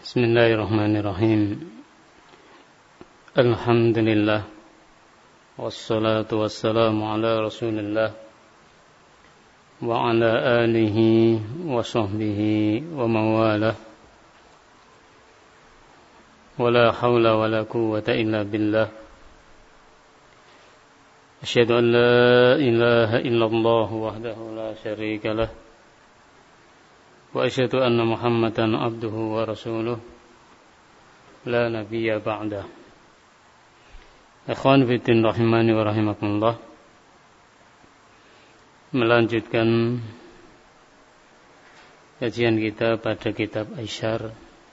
Bismillahirrahmanirrahim. Alhamdulillah. Wassalatu wassalamu ala Rasulillah wa ala alihi wa sahbihi wa mawalah. Wala hawla wala quwwata illa billah. Asyhadu an la ilaha illallah wahdahu la syarika lah. Wa asyhadu anna Muhammadan abduhu wa rasuluh la nabiyya ba'dah. Ikhwan fiddin rahimani wa rahimakumullah. Melanjutkan kajian kita pada kitab Aisyar,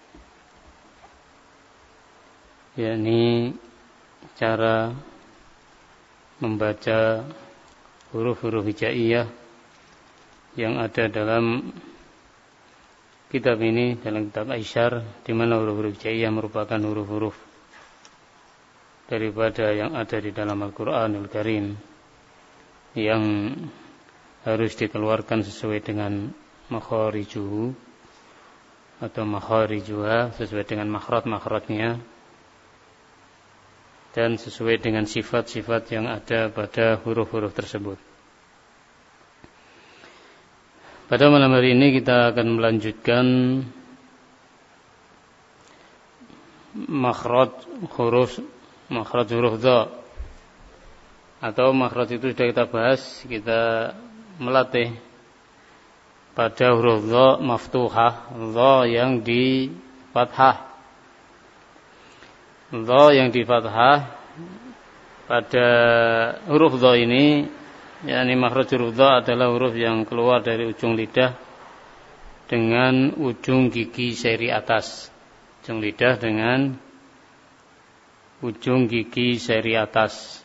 yakni cara membaca huruf-huruf hijaiyah yang ada dalam kitab ini, dalam kitab Aisyar, di mana huruf-huruf hijaiyah merupakan huruf-huruf daripada yang ada di dalam Al-Qur'anul Karim yang harus dikeluarkan sesuai dengan makharijuhu atau makharijuha, sesuai dengan makhraj-makhrajnya dan sesuai dengan sifat-sifat yang ada pada huruf-huruf tersebut. Pada malam hari ini kita akan melanjutkan makhraj huruf dha, atau makhraj itu sudah kita bahas, kita melatih pada huruf dha maftuhah, dha yang di fathah. Dha yang di fathah pada huruf dha ini, yakni makhraj huruf dha adalah huruf yang keluar dari ujung lidah dengan ujung gigi seri atas. Ujung lidah dengan ujung gigi seri atas.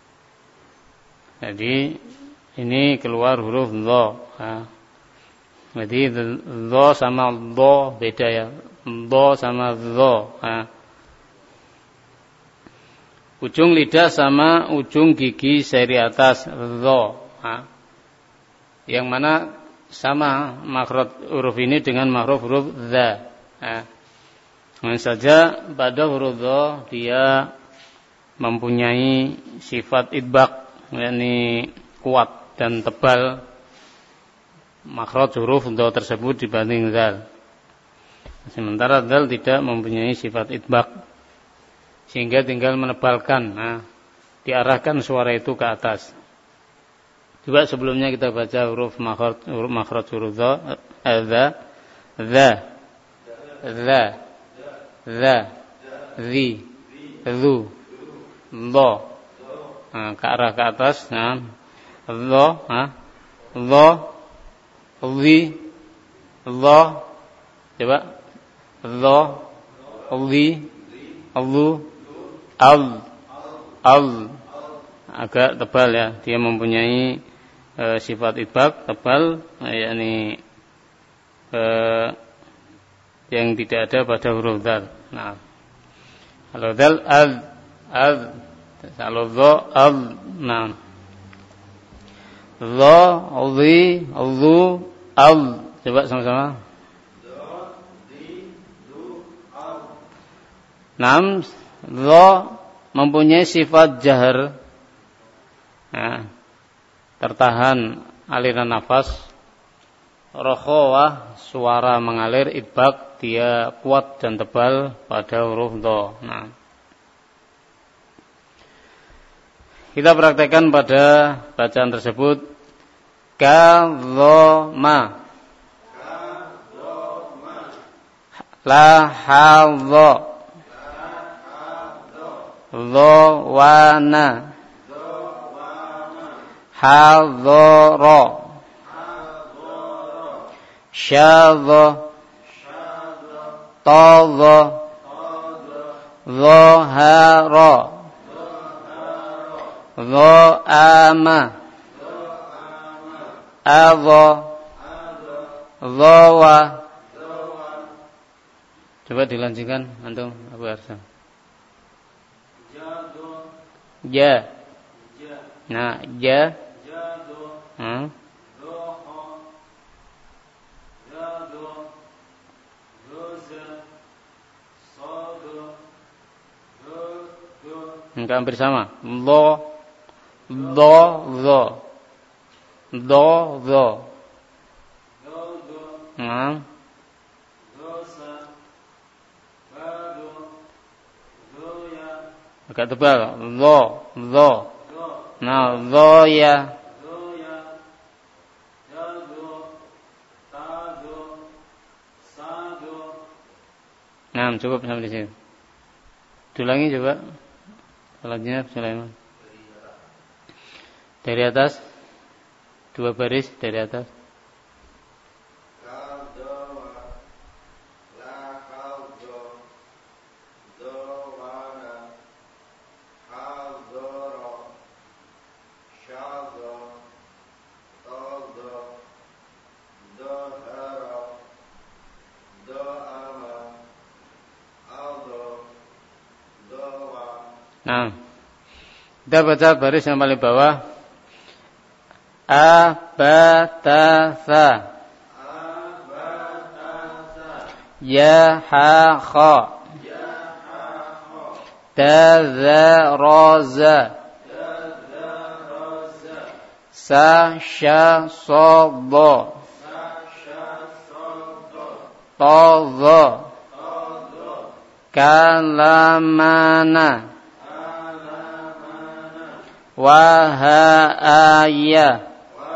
Jadi ini keluar huruf dha. Jadi dha sama dha beda ya. Dha sama dha. Ujung lidah sama ujung gigi seri atas, dha. Yang mana sama makhraj huruf ini dengan makhraj huruf dha. Hanya saja pada huruf dha dia mempunyai sifat idbaq, yakni kuat dan tebal makhraj huruf dha tersebut dibanding dzal. Sementara dzal tidak mempunyai sifat idbaq, sehingga tinggal menebalkan, diarahkan suara itu ke atas. Coba sebelumnya kita baca huruf makhraj huruf dha, dha, dhi, dhu, dha. Ke arah ke atas, dha, dha, dhi, dha. Coba dha, dhi, dhu, al. Agak tebal ya, dia mempunyai sifat idbaq tebal, yakni yang tidak ada pada huruf dzal. Nah, kalau dzal al, kalau dha al. Nah, dha, dhi, dhu, al. Coba sama-sama. Nam, dha mempunyai sifat jahar, tertahan aliran nafas. Rokhawah, suara mengalir. Idbaq, dia kuat dan tebal pada huruf dha. Nah, kita praktekkan pada bacaan tersebut. Kadhoma, la hadha, dhawana, hadhara, syadha, tadha, dhahara, dha'ama, adha, dhawa. Coba dilanjutkan antum Abu Arsam. Ja. Nah, ja. Enggak hampir sama. Lo, do, do. Do, do. Nah. Agak tebal. Lo, lo. Nah, lo ya. Nah, cukup sampai di sini. Ulangi coba. Selanjutnya Sulaiman. Dari atas. 2 baris dari atas. Nah, kita baca baris yang paling bawah. Abatasa, ya ha kha, tazaraza, sa sha sodo, tozo, kalamana, wahaya.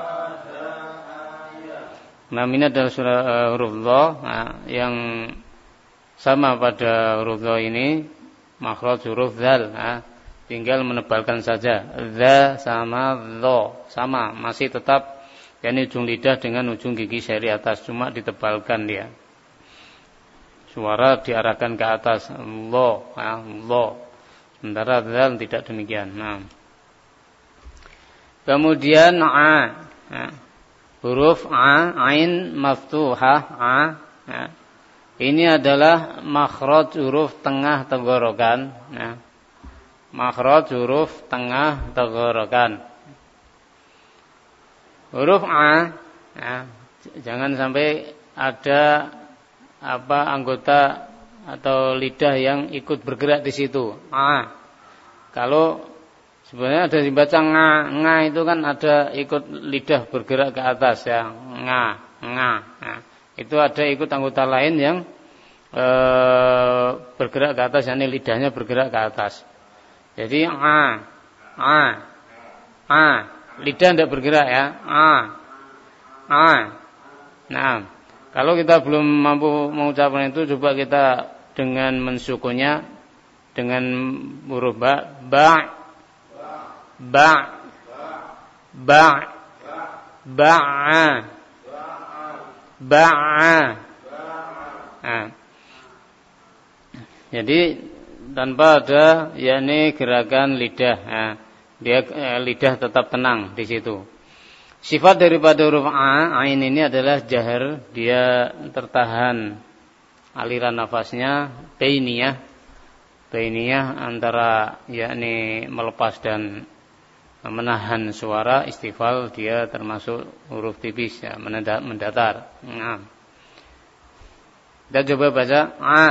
Nah, ini adalah huruf dha yang sama pada huruf dha ini, makhraj huruf dzal. Tinggal menebalkan saja. Dza sama dha sama, masih tetap yakni ujung lidah dengan ujung gigi seri atas, cuma ditebalkan dia. Suara diarahkan ke atas. Dha, dha. Sementara dzal tidak demikian. Nah. Kemudian huruf ain maftuhah ini adalah makhraj huruf tengah tenggorokan. Makhraj huruf tengah tenggorokan. Huruf jangan sampai ada anggota atau lidah yang ikut bergerak di situ. Kalau sebenarnya ada dibaca nga itu kan ada ikut lidah bergerak ke atas ya, nga. Itu ada ikut anggota lain yang bergerak ke atas, yakni lidahnya bergerak ke atas. Jadi lidah tidak bergerak ya, Nah, kalau kita belum mampu mengucapkan itu, coba kita dengan mensukunnya dengan huruf ba. Jadi tanpa ada yakni gerakan lidah. Dia lidah tetap tenang di situ. Sifat daripada huruf ain ini adalah jahar, dia tertahan aliran nafasnya bainiyah antara yakni melepas dan menahan suara. Istifal dia termasuk huruf tipis ya, mendatar. Nah. Kita coba baca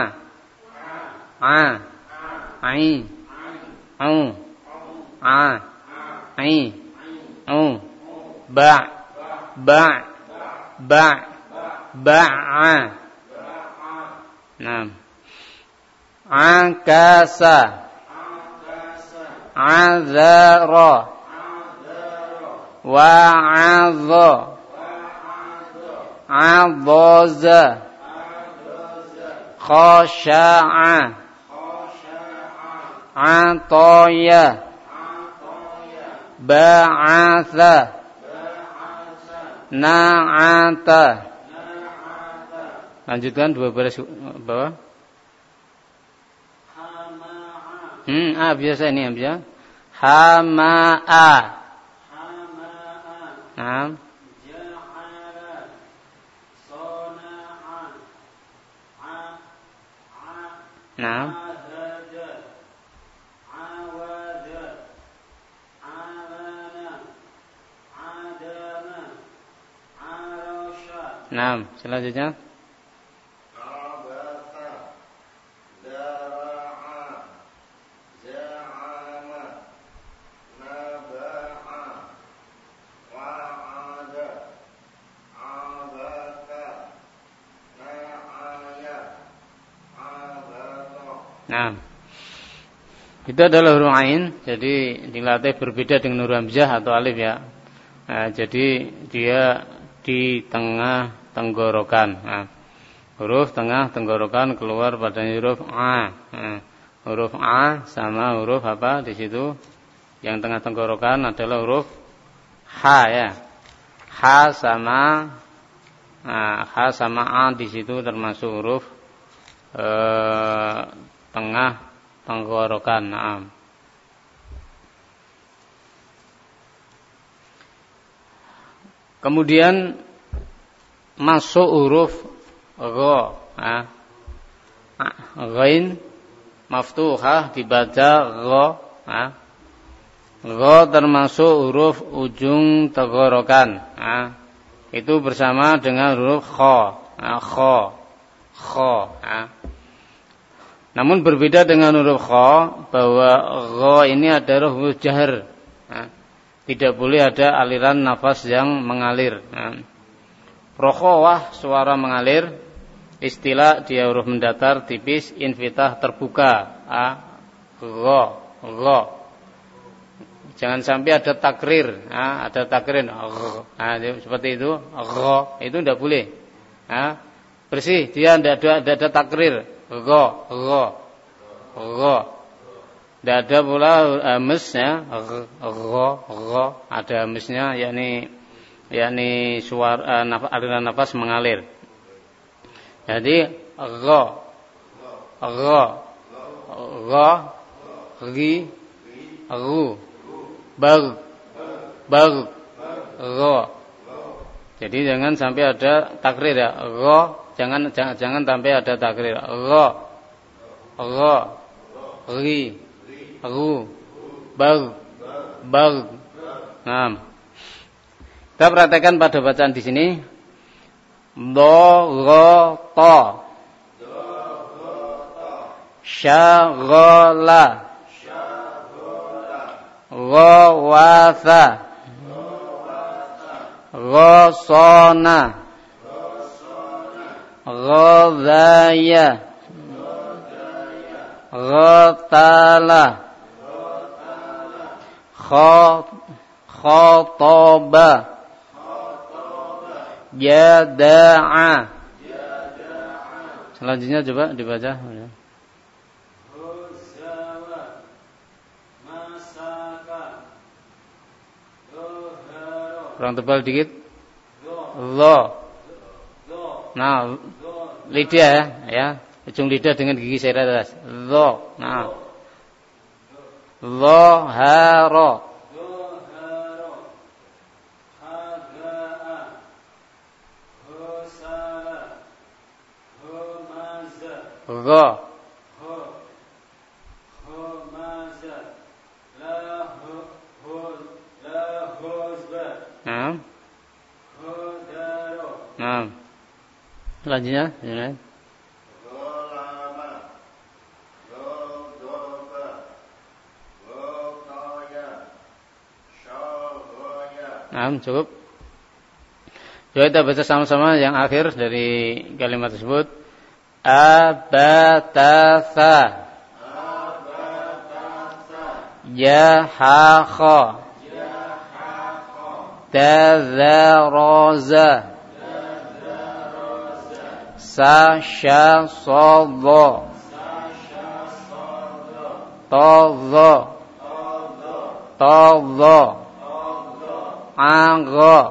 ai au ai au ba Nah. Angkasa, azara, wa'adha, adhaza, khasha'a, ataya, ba'atha, na'ata. Lanjutkan 2 baris bawah. Biasa ini ya. Hama'a. Nah. Ja'ala. Sana'a. Nah. Awada. Alana. Adama. Arasha. Nah, selanjutnya. Nah, itu adalah huruf ain, jadi dilatih berbeda dengan huruf hamzah atau alif ya. Nah, jadi dia di tengah tenggorokan. Nah, huruf tengah tenggorokan keluar pada huruf a. Nah, huruf a sama huruf apa di situ? Yang tengah tenggorokan adalah huruf h ya. H sama a di situ termasuk huruf tengah tenggorokan. Nah. Kemudian masuk huruf gha. Ghain maftuhah dibaca gha. Gha termasuk huruf ujung tenggorokan. Itu bersama dengan huruf kha. Namun berbeda dengan huruf kha bahwa gha ini adalah huruf jahar. Tidak boleh ada aliran nafas yang mengalir. Rokhawah suara mengalir, istilah dia huruf mendatar tipis, infitah terbuka. Gha. Jangan sampai ada takrir, ada takrir. Seperti itu, gha itu tidak boleh. Bersih, dia tidak ada takrir. Gha. Tidak ada pula mesnya, ada mesnya, yakni suara aliran nafas mengalir. Jadi gha, ri, ru, bag, gha. Jadi jangan sampai ada takrir ya, gha, jangan sampai ada takrir. Gha, ri, ru, bag. Nah, kita perhatikan pada bacaan di sini. Do, ro, to. Syaghala. Ghawatha. Ghasana. Ghadaya. Ghatala. Khataba. Jada'a. Selanjutnya coba dibaca. Huzawa. Masaka. Zuhara. Kurang tebal dikit. Lo. Nah, lidah ya. Ujung lidah dengan gigi seret atas. Lo. Nah. Loharo. Gha. Nah. Selanjutnya, ya. Nah, cukup. Coba kita baca sama-sama yang akhir dari kalimat tersebut. Abatasa. Jahakha. Tazaraza. Sasyasodho. Todho. Agha.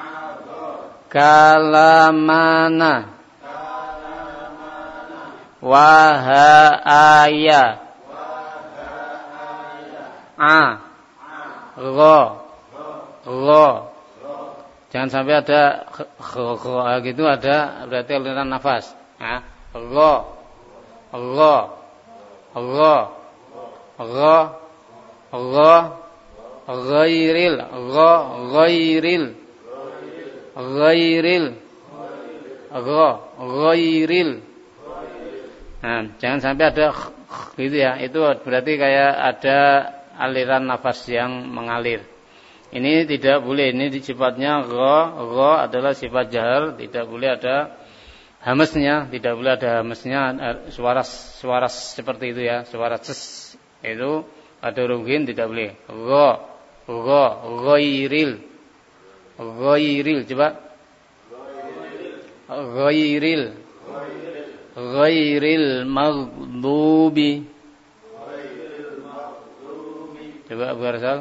Kalamana. Wahaya. Gha. Jangan sampai ada gitu, ada berarti aliran nafas. Gha. Ghairil. Nah, jangan sampai ada gitu ya. Itu berarti kayak ada aliran nafas yang mengalir. Ini tidak boleh. Ini sifatnya gha adalah sifat jahar, tidak boleh ada hamesnya, tidak boleh ada hamesnya, suara seperti itu ya, suara ces itu ada huruf ghin tidak boleh. Ghairil, coba. Ghairil maghdubi. Coba Abu Arsal.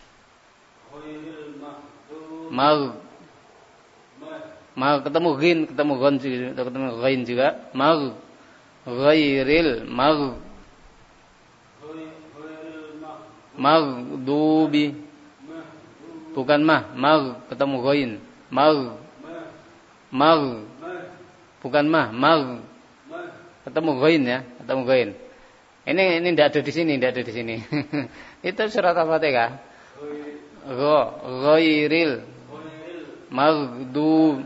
Ketemu ghin, ketemu gon, ketemu ghain juga. Ghairil maghdubi. Bukan ketemu ghain. Bukan ketemu ghain ya, ketemu ghain. Ini tidak ada di sini, Itu surat Al-Fatihah. Ghairil maghdu.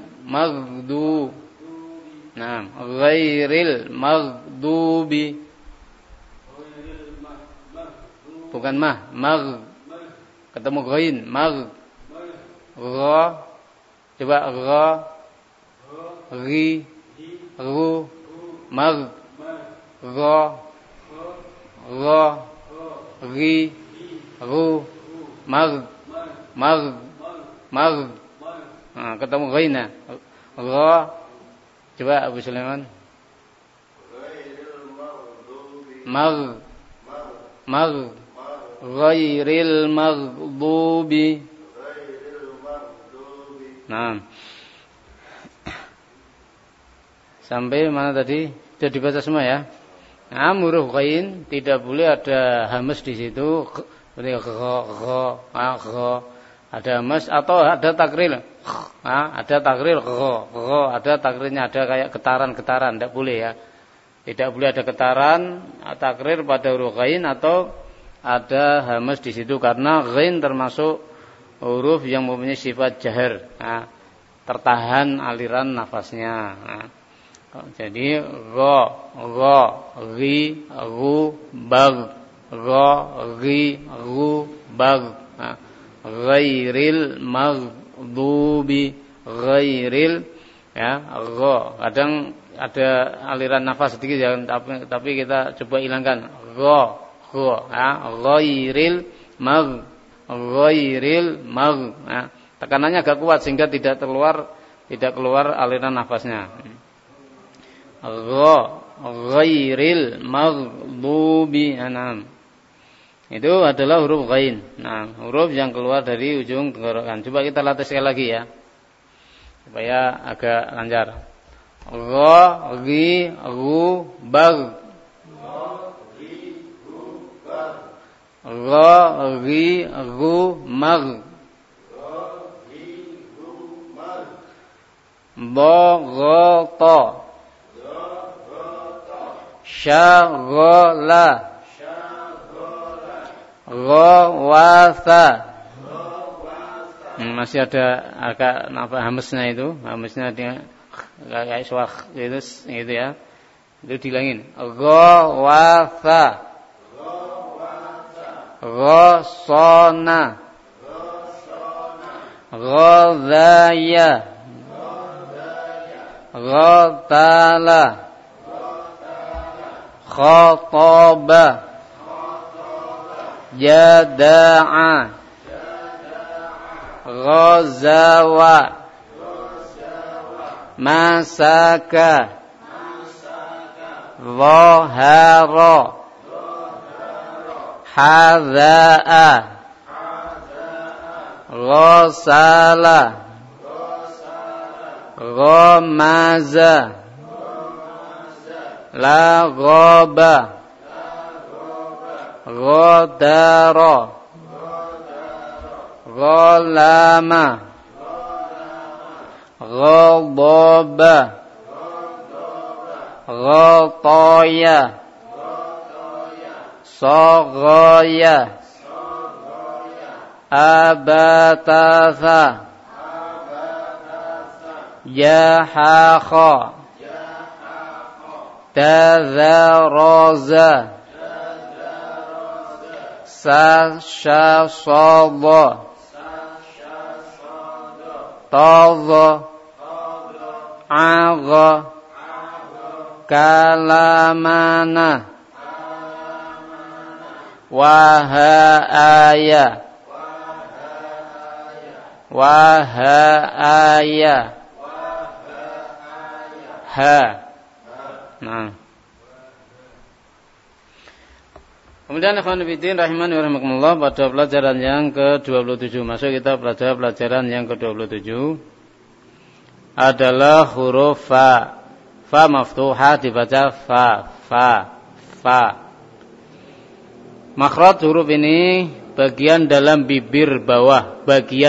Nah, ghairil maghdubi. Bukan ketemu ghain, coba ri ru ri ru Nah, ketemu ghain ya. Coba Abu Sulaiman. Ghairil maghdubi. Nah. Sampai mana tadi? Sudah dibaca semua ya. Nah, huruf ghain tidak boleh ada hamas di situ. Ada hamas atau ada takril. Ada takril ada takrirnya, ada kayak getaran, tidak boleh ya. Tidak boleh ada getaran, takrir pada huruf ghain atau ada hamas di situ karena ghain termasuk huruf yang mempunyai sifat jahar. Tertahan aliran nafasnya. Jadi ri ru bag, ri ru bag. Ghairil maghdubi, ghairil ya, kadang ada aliran nafas sedikit ya, tapi kita coba hilangkan. Ghairil mag. Tekanannya agak kuat sehingga tidak keluar aliran nafasnya. Ghairil maghdubi. Itu adalah huruf ghain. Nah, huruf yang keluar dari ujung tenggorokan. Coba kita latih sekali lagi ya, supaya agak lancar. Ri ru bag. Ri ru mag. Baghata. Syaghala. Ghawatha. Masih ada agak hamesnya itu. Hamesnya dia kayak suara gitu ya. Itu dilangin. Ghawatha. Ghasana. Ghadaya. Ghatala. Khataba. Jada'a. Ghazawa. Masaka. Zahara. Hadha'a. Ghasala. Ghamaza. Laghaba. Ghadara. Ghalama. Ghadaba. Ghataya. Saghaya. Abatatha. Jahakha. Tazaraza. Sasyasada. Tadha. Agha. kalamana wahaya ha. Nah. Kemudian ikhwan fillah rahimani wa rahimakumullah, pada pelajaran yang ke-27 masuk kita pada pelajaran yang ke-27 adalah huruf fa. Fa maftuhah dibaca fa. Makhraj huruf ini bagian dalam bibir bawah,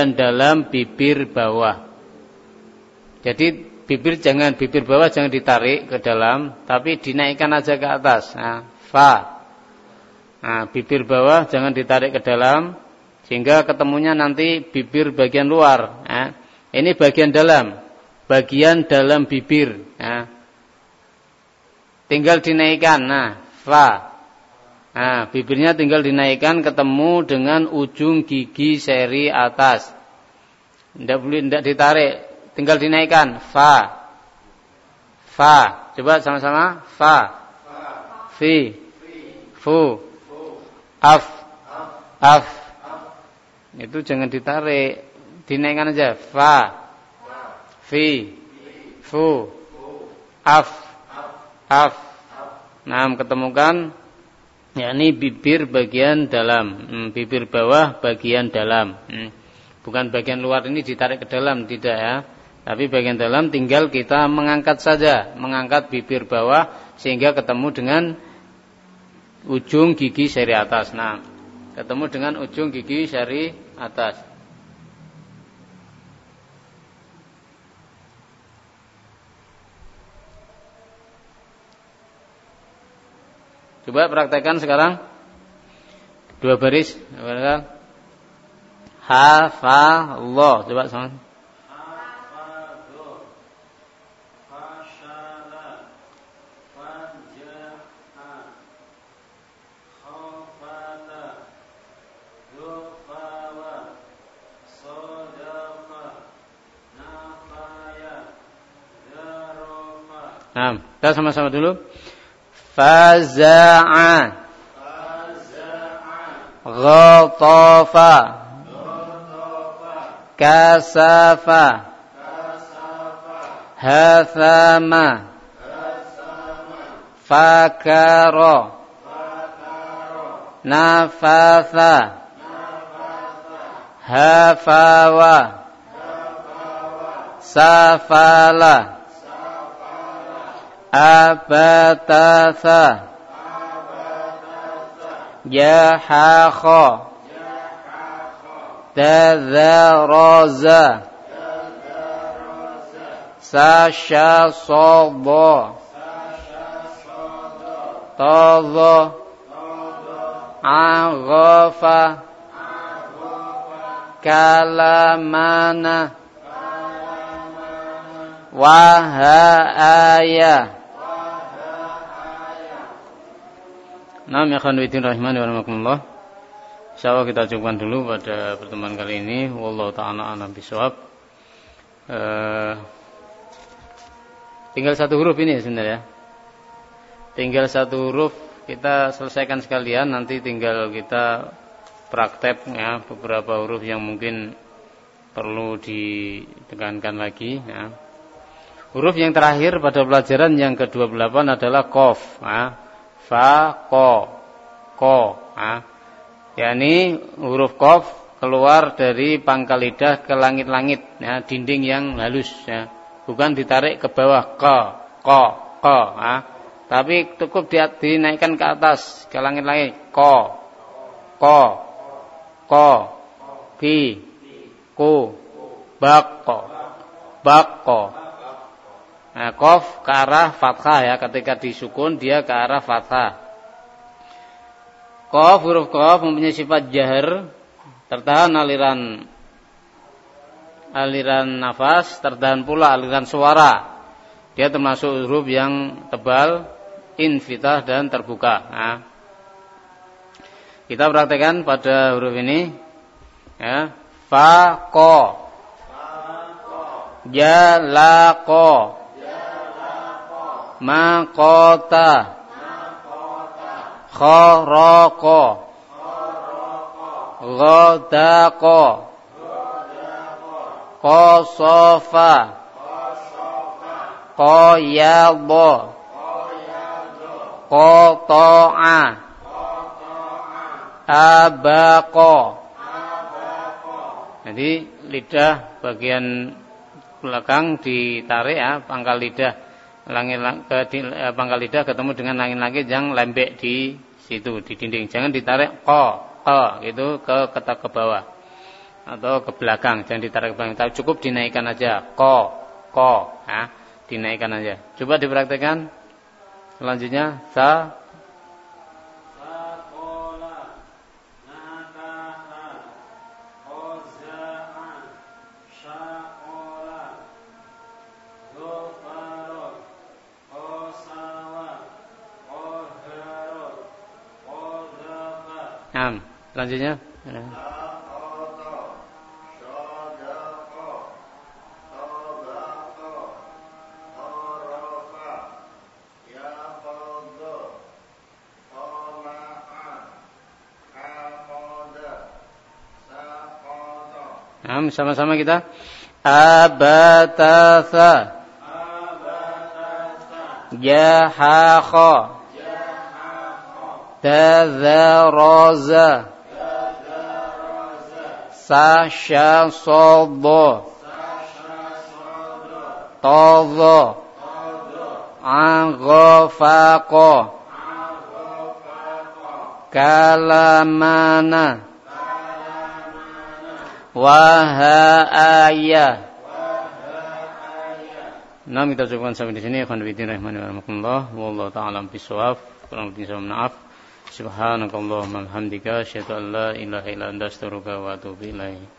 Jadi bibir bawah jangan ditarik ke dalam, tapi dinaikkan aja ke atas. Nah, fa. Nah, bibir bawah jangan ditarik ke dalam sehingga ketemunya nanti bibir bagian luar. Nah, ini bagian dalam bibir. Nah, tinggal dinaikkan. Nah, fa. Nah, bibirnya tinggal dinaikkan ketemu dengan ujung gigi seri atas. Tidak ditarik, tinggal dinaikkan. Fa. Coba sama-sama. Fa. Fi. Fu. Af. Itu jangan ditarik, dinaikkan aja. Fa. Fi. Fu. Af. Nah, ketemukan yakni bibir bagian dalam, bibir bawah bagian dalam. Bukan bagian luar ini ditarik ke dalam, tidak ya. Tapi bagian dalam tinggal kita mengangkat saja, mengangkat bibir bawah sehingga ketemu dengan ujung gigi seri atas. Nah, ketemu dengan ujung gigi seri atas. Coba praktekkan sekarang. 2 baris. Hafallah. Coba sama. Hafadhu. Fashala. Fanjaha. Khafata. Dufawa. Sodafa. Nafaya. Darofa. Nah, kita sama-sama dulu. Faza'a ghatafa kasafa hathama fakara nafatha hafawa safala abatatha jahakha tadharaza sashasobo tadha aghafa kalamana wahaya. Nah, ya khonwitin rahimani wa rahmatullah. Insyaallah kita cukupkan dulu pada pertemuan kali ini. Wallahu ta'ala a'lam bishawab. Tinggal 1 huruf ini sebenarnya. Tinggal 1 huruf kita selesaikan sekalian. Nanti tinggal kita praktek ya, beberapa huruf yang mungkin perlu ditekankan lagi ya. Huruf yang terakhir pada pelajaran yang ke-28 adalah qaf ya. Fa, ko, yakni huruf qaf keluar dari pangkal lidah ke langit-langit, ya, dinding yang halus, ya. Bukan ditarik ke bawah, ko, tapi cukup dinaikkan ke atas, ke langit-langit, ko, ki, ku, bako. Nah, qaf ke arah fathah ya, ketika disukun dia ke arah fathah. Qaf, huruf qaf mempunyai sifat jahar, tertahan aliran nafas, tertahan pula aliran suara. Dia termasuk huruf yang tebal, infitah dan terbuka. Nah, kita praktekkan pada huruf ini ya. Fa, ko, ja, la, ko, Maqata. Kharaqa. Ghadaqa. Qasafa. Qayadha. Qata'a. Abaqa. Jadi lidah bagian belakang ditarik ya, pangkal lidah pangkal lidah ketemu dengan langit-langit yang lembek di situ di dinding. Jangan ditarik gitu ke bawah atau ke belakang, jangan ditarik ke belakang. Tapi cukup dinaikkan aja. Ya, dinaikkan aja. Coba dipraktekkan. Selanjutnya selanjutnya sama-sama kita. Abatasa. Jahakha. Tazaraza. Sashasobo. Tozo. Aghafaqo. Kalamana. Wahaya. Nah, kita cukupkan sampai di sini. Ikhwan fillah rahimahumullah. Wallahu ta'ala bishawab. Kurang lebih saya maaf. Subhanakallahumma hamdika asyhadu an la ilaha illa anta astaghfiruka wa atubu ilaik.